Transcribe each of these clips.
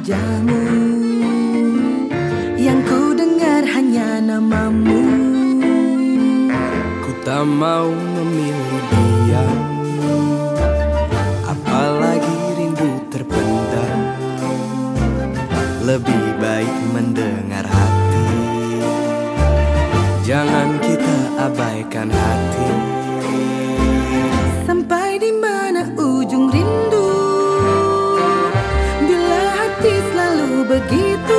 wajahmu, yang ku dengar hanya namamu. Ku tak mau memilih dia, apalagi rindu terpendam. Lebih baik mendengar hati, jangan kita abaikan hati. Sampai di mana ujung rindu, bila hati selalu begitu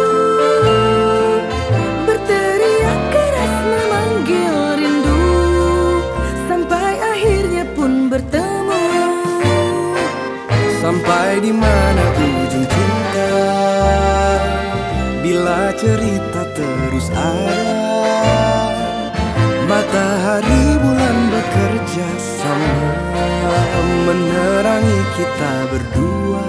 berteriak keras memanggil rindu, sampai akhirnya pun bertemu. Sampai di mana ujung cinta, bila cerita terus ada. Matahari bulan bekerja sama, menerangi kita berdua.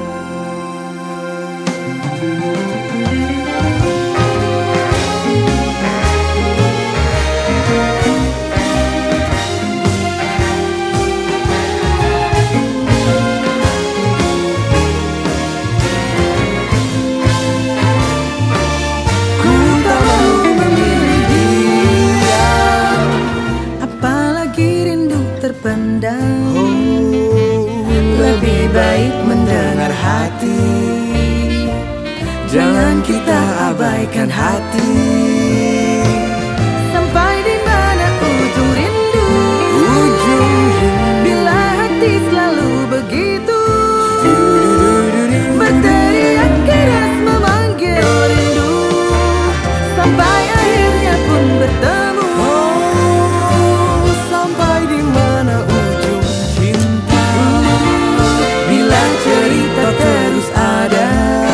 Lebih baik mendengar hati, jangan kita abaikan hati. Sampai di mana ujung rindu, bila hati selalu begitu berteriak keras memanggil rindu, sampai akhirnya pun bertemu. Sampai di mana ujung cinta, bila cerita terus ada.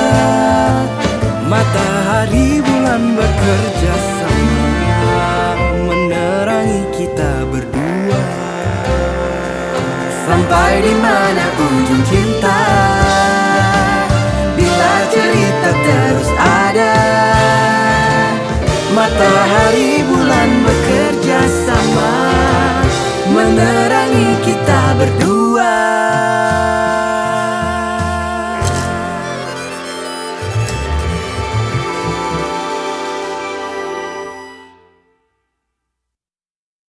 Matahari bulan bekerja sama, menerangi kita berdua. Sampai di mana ujung cinta, bila cerita terus ada. Matahari bulan bekerja sama, menerangi kita berdua.